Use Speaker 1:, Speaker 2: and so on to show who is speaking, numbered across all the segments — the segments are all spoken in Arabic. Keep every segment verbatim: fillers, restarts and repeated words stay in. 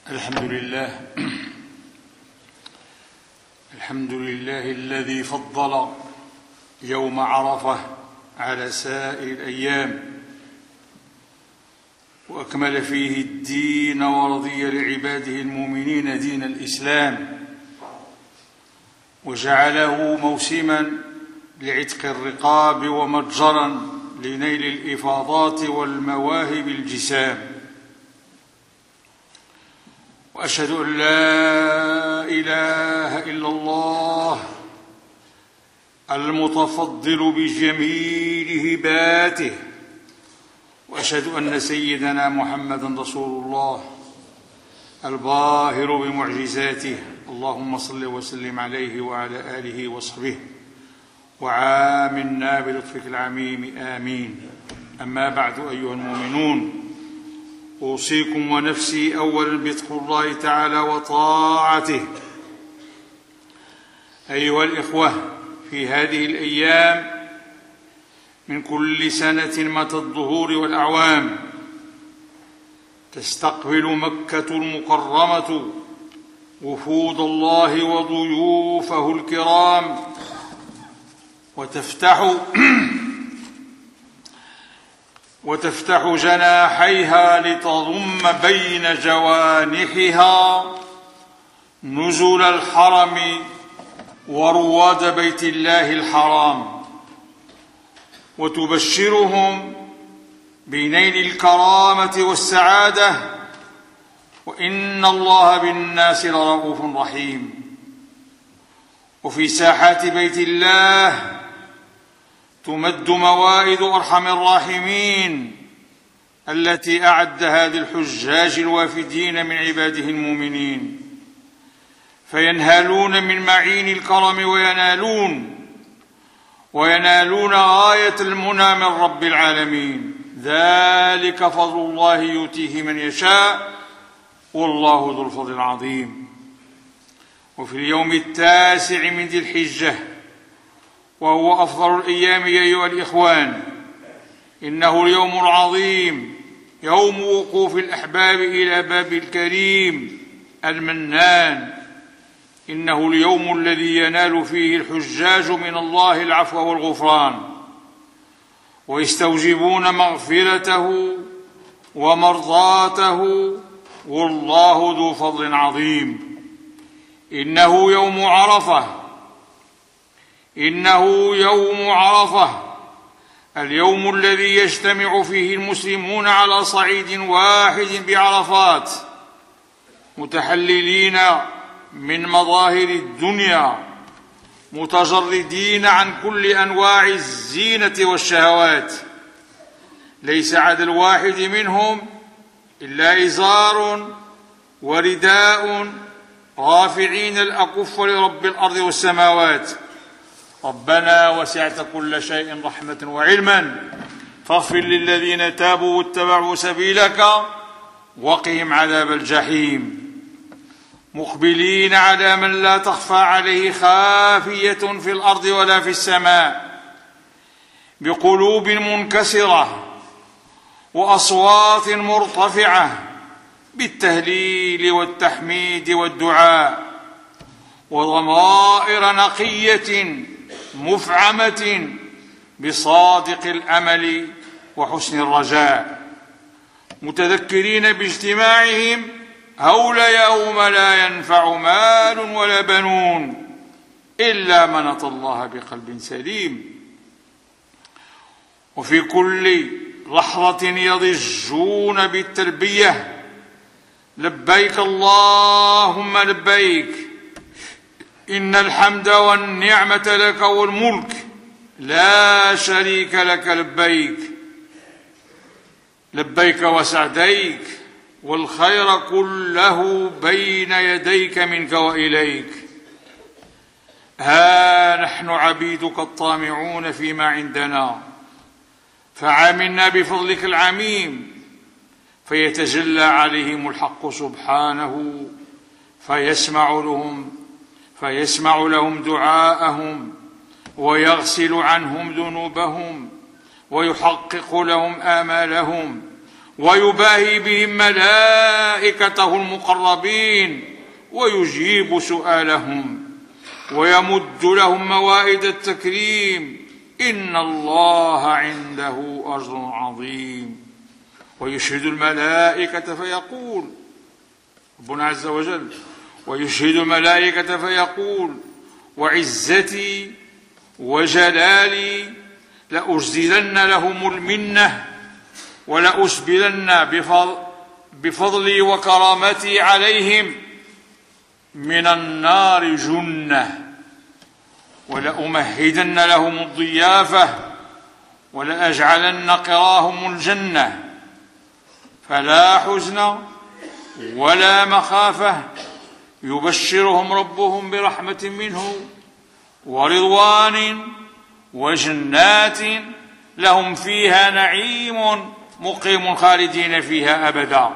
Speaker 1: الحمد لله الحمد لله الذي فضل يوم عرفة على سائر الأيام وأكمل فيه الدين ورضي لعباده المؤمنين دين الإسلام وجعله موسما لعتق الرقاب ومتجرا لنيل الإفاضات والمواهب الجسام. وأشهد أن لا إله إلا الله المتفضل بجميل هباته، وأشهد أن سيدنا محمدا رسول الله الباهر بمعجزاته. اللهم صل وسلم عليه وعلى آله وصحبه وعاملنا بلطفك العميم آمين. أما بعد أيها المؤمنون، أوصيكم ونفسي أولا بتقوى الله تعالى وطاعته. أيها الإخوة، في هذه الأيام من كل سنة متى الظهور والأعوام تستقبل مكة المكرمة وفود الله وضيوفه الكرام، وتفتح وتفتح جناحيها لتضم بين جوانحها نزل الحرم ورواد بيت الله الحرام، وتبشرهم بنيل الكرامة والسعادة، وإن الله بالناس لرؤوف رحيم. وفي ساحات بيت الله تمد موائد أرحم الراحمين التي أعدها للحجاج الوافدين من عباده المؤمنين، فينهالون من معين الكرم وينالون وينالون غاية المنى من رب العالمين. ذلك فضل الله يؤتيه من يشاء والله ذو الفضل العظيم. وفي اليوم التاسع من ذي الحجة، وهو أفضل الأيام أيها الإخوان، إنه اليوم العظيم، يوم وقوف الأحباب إلى باب الكريم المنان. إنه اليوم الذي ينال فيه الحجاج من الله العفو والغفران، ويستوجبون مغفرته ومرضاته، والله ذو فضل عظيم. إنه يوم عرفة إنه يوم عرفة اليوم الذي يجتمع فيه المسلمون على صعيد واحد بعرفات، متحللين من مظاهر الدنيا، متجردين عن كل أنواع الزينة والشهوات. ليس على الواحد منهم إلا إزار ورداء، رافعين الأكف لرب الأرض والسماوات: ربنا وسعت كل شيء رحمة وعلما فاغفر للذين تابوا واتبعوا سبيلك وقهم عذاب الجحيم. مقبلين على من لا تخفى عليه خافية في الأرض ولا في السماء، بقلوب منكسرة وأصوات مرتفعة بالتهليل والتحميد والدعاء، وضمائر نقية مفعمة بصادق الأمل وحسن الرجاء، متذكرين باجتماعهم هول يوم لا ينفع مال ولا بنون إلا من أتى الله بقلب سليم. وفي كل لحظة يضجون بالتلبية: لبيك اللهم لبيك، إن الحمد والنعمة لك والملك لا شريك لك، لبيك لبيك وسعديك، والخير كله بين يديك منك وإليك. ها نحن عبيدك الطامعون فيما عندنا، فعاملنا بفضلك العميم، فيتجلى عليهم الحق سبحانه، فيسمع لهم فيسمع لهم دعاءهم، ويغسل عنهم ذنوبهم، ويحقق لهم آمالهم، ويباهي بهم ملائكته المقربين ويجيب سؤالهم ويمد لهم موائد التكريم. إن الله عنده أجر عظيم. ويشهد الملائكة فيقول ربنا عز وجل ويشهد الملائكة فيقول وعزتي وجلالي لأجزلن لهم المنة ولأسبلن بفضلي وكرامتي عليهم من النار جنة ولأمهدن لهم الضيافة ولأجعلن قراهم الجنة فلا حزن ولا مخافة يبشرهم ربهم برحمة منه ورضوان وجنات لهم فيها نعيم مقيم خالدين فيها أبدا.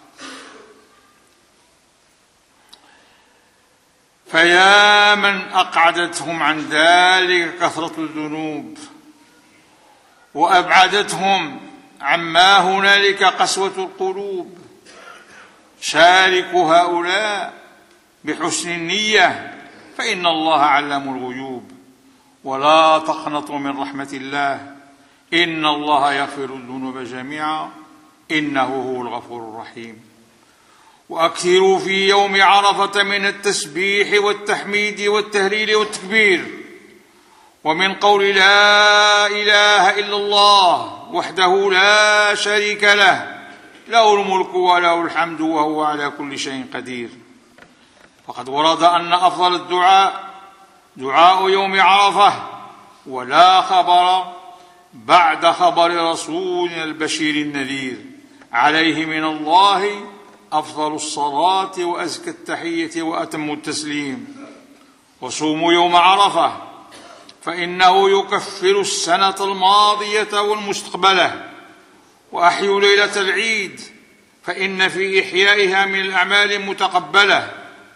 Speaker 1: فيا من أقعدتهم عن ذلك كثرة الذنوب وأبعدتهم عما هنالك قسوة القلوب، شاركوا هؤلاء بحسن النية فإن الله علام الغيوب. ولا تقنطوا من رحمة الله إن الله يغفر الذنوب جميعا إنه هو الغفور الرحيم. وأكثروا في يوم عرفة من التسبيح والتحميد والتهليل والتكبير ومن قول لا إله إلا الله وحده لا شريك له له الملك وله الحمد وهو على كل شيء قدير. فقد ورد أن أفضل الدعاء دعاء يوم عرفة، ولا خبر بعد خبر رسولنا البشير النذير عليه من الله أفضل الصلاة وأزكى التحية وأتم التسليم. وصوموا يوم عرفة فإنه يكفر السنة الماضية والمستقبلة. وأحيوا ليلة العيد فإن في إحيائها من الأعمال المتقبلة.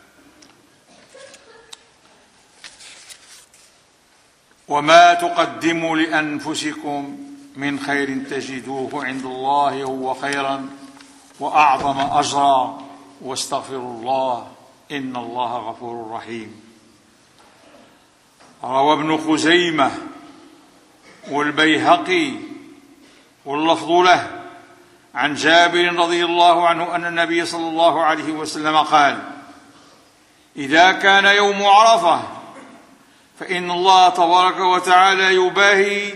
Speaker 1: وما تقدموا لأنفسكم من خير تجدوه عند الله هو خيرا وأعظم أجرا واستغفروا الله إن الله غفور رحيم. روى ابن خزيمة والبيهقي واللفظ له عن جابر رضي الله عنه أن النبي صلى الله عليه وسلم قال: إذا كان يوم عرفة فإن الله تبارك وتعالى يباهي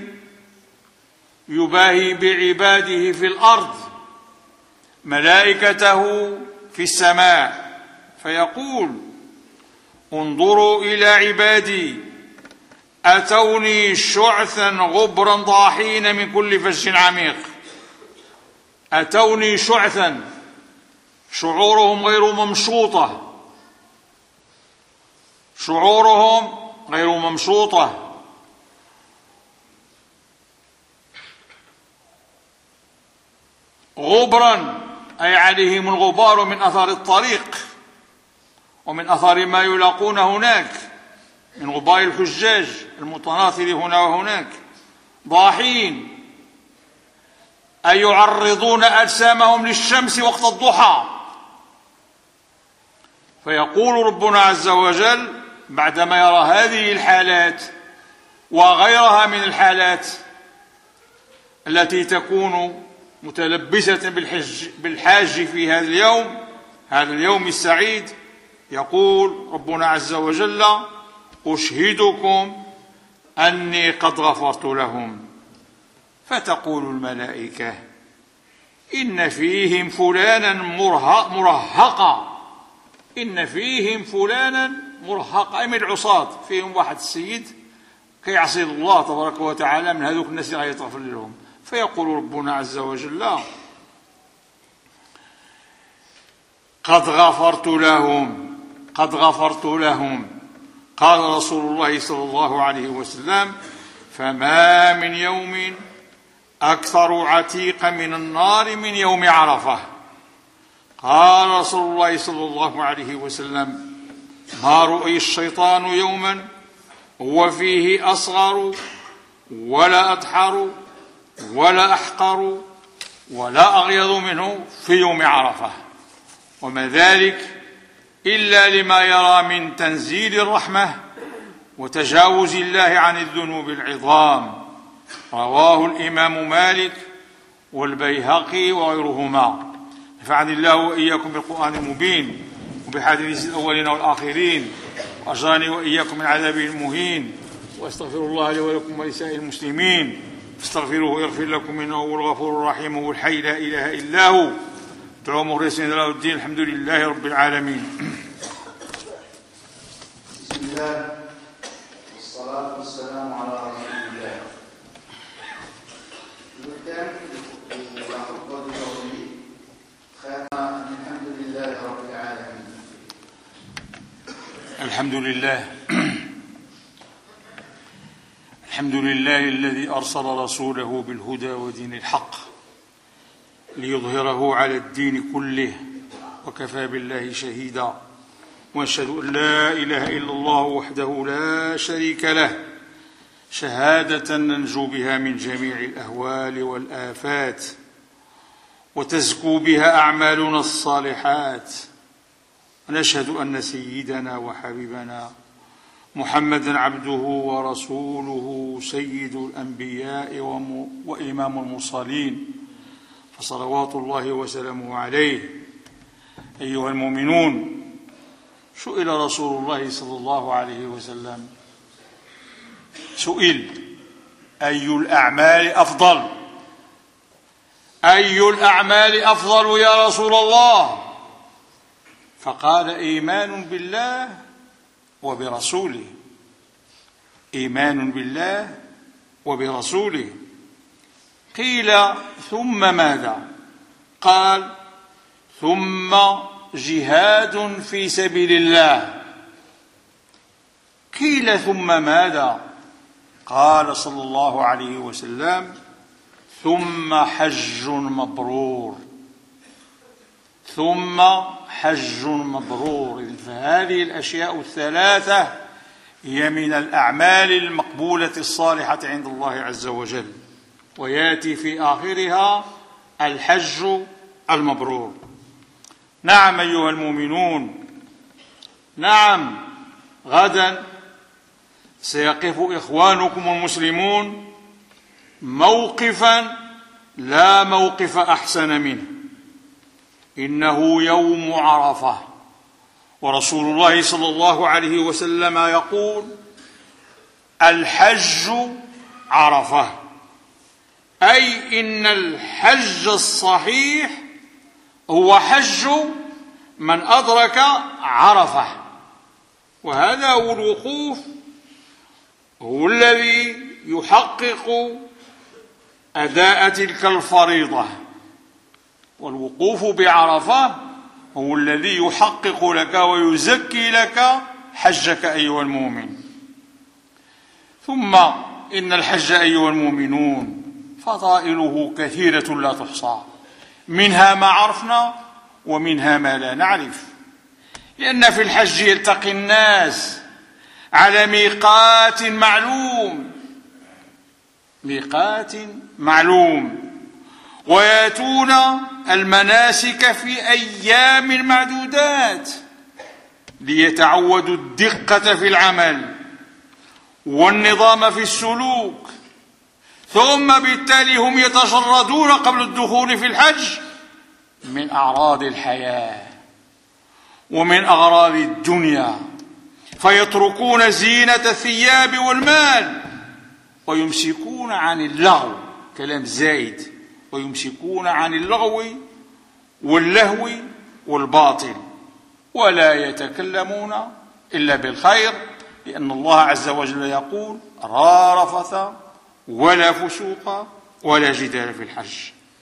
Speaker 1: يباهي بعباده في الأرض ملائكته في السماء فيقول: انظروا إلى عبادي أتوني شعثا غبرا ضاحين من كل فج عميق. أتوني شعثا، شعورهم غير ممشوطة، شعورهم غير ممشوطة. غبرا أي عليهم الغبار من أثر الطريق ومن أثر ما يلاقون هناك من غبار الحجاج المتناثر هنا وهناك. ضاحين أي يعرضون أجسامهم للشمس وقت الضحى. فيقول ربنا عز وجل بعدما يرى هذه الحالات وغيرها من الحالات التي تكون متلبسة بالحج بالحاج في هذا اليوم هذا اليوم السعيد، يقول ربنا عز وجل: أشهدكم أني قد غفرت لهم. فتقول الملائكة: إن فيهم فلانا مرهقا إن فيهم فلانا مرهقا أي من العصاة، فيهم واحد السيد كيعصي الله تبارك وتعالى من هذوك الناس اللي غيتغفر لهم. فيقول ربنا عز وجل: قد غفرت لهم قد غفرت لهم. قال رسول الله صلى الله عليه وسلم: فما من يوم أكثر عتيقا من النار من يوم عرفة. قال رسول الله صلى الله عليه وسلم: ما رؤي الشيطان يوما هو فيه أصغر ولا أدحر ولا أحقر ولا أغيض منه في يوم عرفة، وما ذلك إلا لما يرى من تنزيل الرحمة وتجاوز الله عن الذنوب العظام. رواه الإمام مالك والبيهقي وغيرهما. نفعني الله وإياكم بالقرآن المبين وبحديث الأولين والآخرين، وأجرني وإياكم من عذابه المهين. وأستغفر الله لي ولكم ولسائر المسلمين، استغفروه يغفر لكم إنه هو الغفور الرحيم، هو الحي لا إله إلا هو. ادعوا مخلصين له الدين، الحمد لله رب العالمين.
Speaker 2: بسم الله والصلاة والسلام على رسول الله. الختام لخطبة اليوم ختم الحمد لله رب العالمين.
Speaker 1: الحمد لله الحمد لله الذي أرسل رسوله بالهدى ودين الحق ليظهره على الدين كله، وكفى بالله شهيدا. وأشهد أن لا إله إلا الله وحده لا شريك له، شهادة ننجو بها من جميع الأهوال والآفات، وتزكو بها أعمالنا الصالحات. ونشهد أن سيدنا وحبيبنا محمدا عبده ورسوله سيد الأنبياء وإمام المرسلين، فصلوات الله وسلامه عليه. أيها المؤمنون، سئل رسول الله صلى الله عليه وسلم، سئل أي الأعمال أفضل؟ أي الأعمال أفضل يا رسول الله؟ فقال: إيمان بالله وبرسوله. إيمان بالله وبرسوله. قيل: ثم ماذا؟ قال: ثم جهاد في سبيل الله. قيل: ثم ماذا؟ قال صلى الله عليه وسلم: ثم حج مبرور. ثم حج مبرور. فهذه الأشياء الثلاثة هي من الأعمال المقبولة الصالحة عند الله عز وجل، ويأتي في آخرها الحج المبرور. نعم أيها المؤمنون، نعم، غدا سيقف إخوانكم المسلمون موقفا لا موقف أحسن منه. إنه يوم عرفة، ورسول الله صلى الله عليه وسلم يقول: الحج عرفة، أي إن الحج الصحيح هو حج من أدرك عرفة. وهذا هو الوقوف، هو الذي يحقق أداء تلك الفريضة. والوقوف بعرفة هو الذي يحقق لك ويزكي لك حجك أيها المؤمن. ثم إن الحج أيها المؤمنون فضائله كثيرة لا تحصى، منها ما عرفنا ومنها ما لا نعرف. لأن في الحج يلتقي الناس على ميقات معلوم ميقات معلوم ويأتون المناسك في أيام معدودات ليتعودوا الدقة في العمل والنظام في السلوك، ثم بالتالي هم يتجردون قبل الدخول في الحج من أعراض الحياة ومن أغراض الدنيا، فيتركون زينة الثياب والمال ويمسكون عن اللغو، كلام زايد، ويمسكون عن اللغو واللهو والباطل، ولا يتكلمون إلا بالخير، لأن الله عز وجل يقول: لا رفث ولا فسوق ولا جدال في الحج.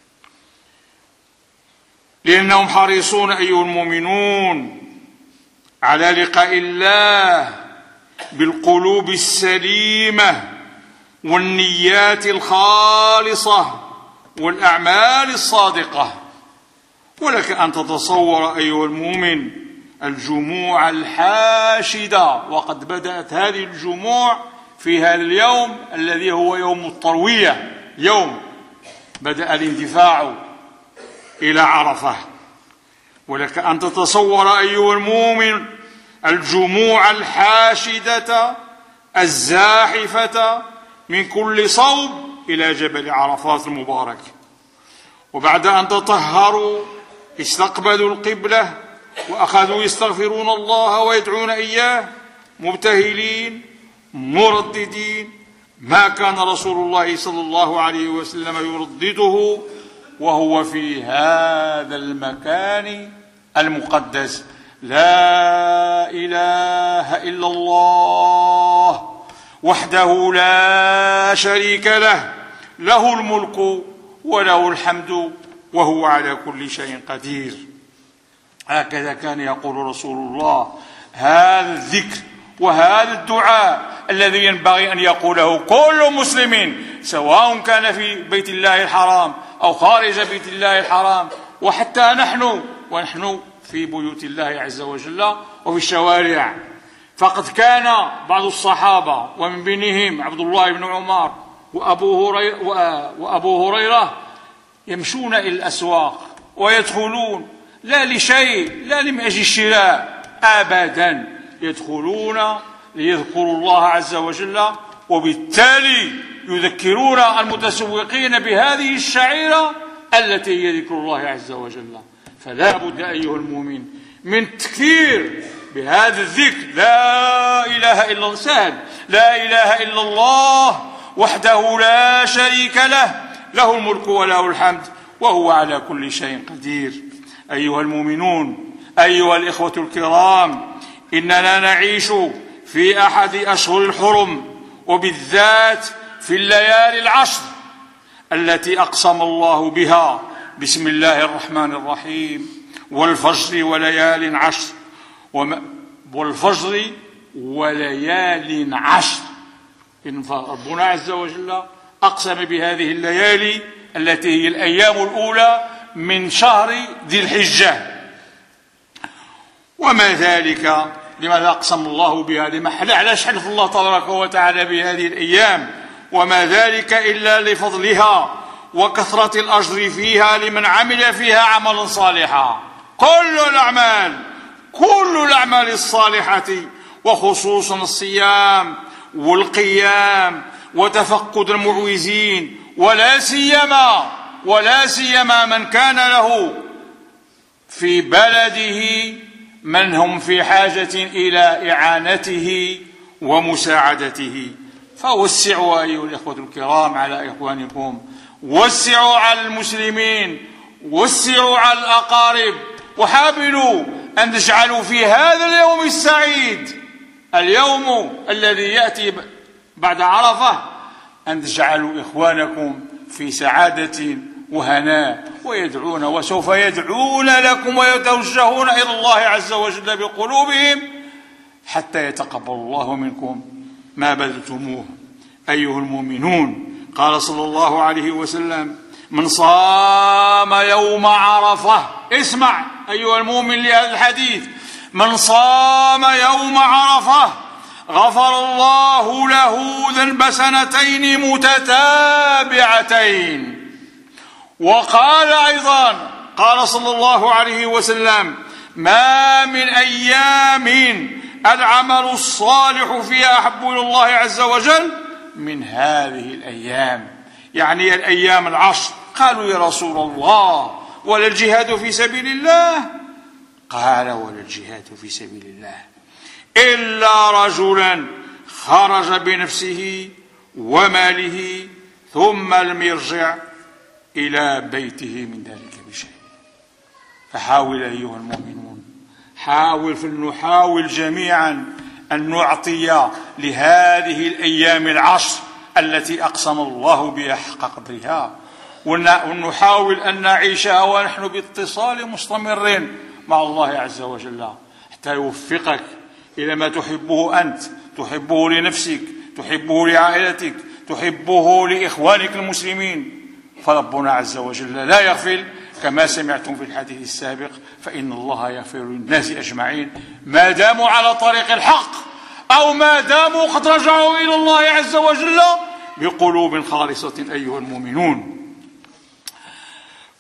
Speaker 1: لأنهم حريصون أيها المؤمنون على لقاء الله بالقلوب السليمة والنيات الخالصة والأعمال الصادقة. ولك أن تتصور أيها المؤمن الجموع الحاشدة، وقد بدأت هذه الجموع في هذا اليوم الذي هو يوم التروية، يوم بدأ الاندفاع إلى عرفة. ولك أن تتصور أيها المؤمن الجموع الحاشدة الزاحفة من كل صوب إلى جبل عرفات المبارك، وبعد أن تطهروا استقبلوا القبلة وأخذوا يستغفرون الله ويدعون إياه مبتهلين مرددين ما كان رسول الله صلى الله عليه وسلم يردده وهو في هذا المكان المقدس: لا إله إلا الله وحده لا شريك له، له الملك وله الحمد وهو على كل شيء قدير. هكذا كان يقول رسول الله. هذا الذكر وهذا الدعاء الذي ينبغي أن يقوله كل مسلم، سواء كان في بيت الله الحرام أو خارج بيت الله الحرام، وحتى نحن ونحن في بيوت الله عز وجل وفي الشوارع. فقد كان بعض الصحابة ومن بينهم عبد الله بن عمر وأبو هريرة, وأبو هريرة يمشون إلى الأسواق ويدخلون لا لشيء، لا من أجل الشراء أبدا، يدخلون ليذكروا الله عز وجل، وبالتالي يذكرون المتسوقين بهذه الشعيرة التي هي ذكر الله عز وجل. فلا بد أيها المؤمن من تكثير بهذا الذكر: لا إله إلا الله. سهل: لا إله إلا الله وحده لا شريك له، له الملك وله الحمد وهو على كل شيء قدير. أيها المؤمنون، أيها الإخوة الكرام، إننا نعيش في أحد أشهر الحرم، وبالذات في الليالي العشر التي أقسم الله بها: بسم الله الرحمن الرحيم، والفجر وليال عشر، والفجر وليال عشر. إن ربنا عز وجل أقسم بهذه الليالي التي هي الأيام الأولى من شهر ذي الحجة. وما ذلك؟ لماذا أقسم الله بها؟ لما علاش حلف الله تبارك وتعالى بهذه الأيام؟ وما ذلك إلا لفضلها وكثرة الأجر فيها لمن عمل فيها عملا صالحا. كل الأعمال كل الأعمال الصالحة، وخصوصا الصيام والقيام وتفقد المعوزين، ولا سيما ولا سيما من كان له في بلده من هم في حاجة إلى إعانته ومساعدته. فوسعوا أيها الإخوة الكرام على إخوانكم، وسعوا على المسلمين، وسعوا على الأقارب، وحاولوا أن تجعلوا في هذا اليوم السعيد، اليوم الذي يأتي بعد عرفة، أن تجعلوا إخوانكم في سعادة وهناء، ويدعون وسوف يدعون لكم ويتوجهون إلى الله عز وجل بقلوبهم حتى يتقبل الله منكم ما بذلتموه. أيها المؤمنون، قال صلى الله عليه وسلم: من صام يوم عرفة، اسمع أيها المؤمن لهذا الحديث، من صام يوم عرفة غفر الله له ذنب سنتين متتابعتين. وقال أيضا، قال صلى الله عليه وسلم: ما من أيام العمل الصالح فيها أحب إلى الله عز وجل من هذه الأيام، يعني الأيام العشر. قالوا: يا رسول الله، ولا الجهاد في سبيل الله؟ قال: ولا الجهاد في سبيل الله إلا رجلا خرج بنفسه وماله ثم لم يرجع إلى بيته من ذلك بشيء. فحاول أيها المؤمنون، حاول فلنحاول جميعا أن نعطي لهذه الأيام العشر التي أقسم الله بها حق قدرها، ونحاول أن نعيشها ونحن باتصال مستمر مع الله عز وجل حتى يوفقك إلى ما تحبه أنت، تحبه لنفسك، تحبه لعائلتك، تحبه لإخوانك المسلمين. فربنا عز وجل لا يغفل، كما سمعتم في الحديث السابق: فإن الله يغفر للناس أجمعين ما داموا على طريق الحق، أو ما داموا قد رجعوا إلى الله عز وجل بقلوب خالصة. أيها المؤمنون،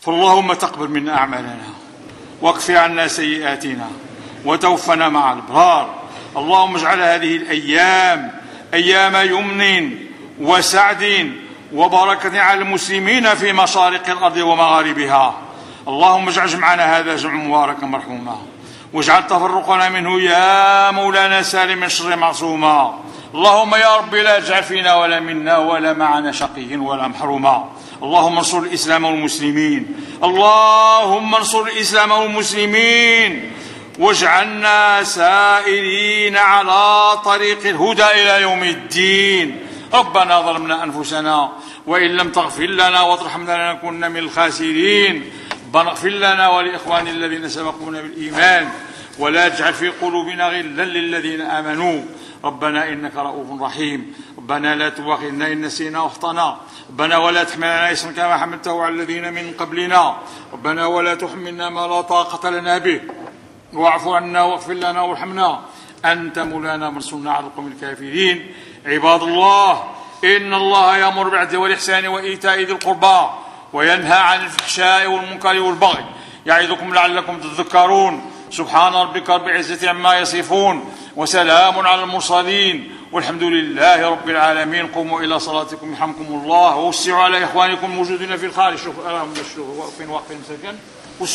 Speaker 1: فاللهم تقبل منا أعمالنا واكف عنا سيئاتنا وتوفنا مع الأبرار. اللهم اجعل هذه الأيام أيام يمن وسعد وبركة على المسلمين في مشارق الأرض ومغاربها. اللهم اجعل جمعنا هذا جمع مباركا مرحوما، واجعل تفرقنا منه يا مولانا سالم من شر معصوما. اللهم يا رب لا تجعل فينا ولا منا ولا معنا شقي ولا محروما. اللهم انصر الإسلام والمسلمين، اللهم انصر الإسلام والمسلمين، واجعلنا سائرين على طريق الهدى إلى يوم الدين. ربنا ظلمنا أنفسنا وإن لم تغفر لنا وترحمنا لنكونن من الخاسرين. ربنا اغفر لنا ولإخواننا الذين سبقونا بالإيمان ولا تجعل في قلوبنا غلا للذين آمنوا. ربنا إنك رؤوف رحيم. ربنا لا تؤاخذنا إن نسينا واخطأنا. ربنا ولا تحملنا إصرا كما حملته على الذين من قبلنا. ربنا ولا تحملنا ما لا طاقة لنا به، واعف عنا واغفر لنا وارحمنا، أنت مولانا وانصرنا على القوم الكافرين. عباد الله، إن الله يأمر بالعدل والإحسان وإيتاء ذي القربى وينهى عن الفحشاء والمنكر والبغي يعظكم لعلكم تذكرون. سبحان ربك رب العزة عما يصفون وسلام على المرسلين والحمد لله رب العالمين. قوموا إلى صلاتكم يرحمكم الله، ووسعوا على إخوانكم الموجودين في الخارج. شوفوا وقف وقف سكن.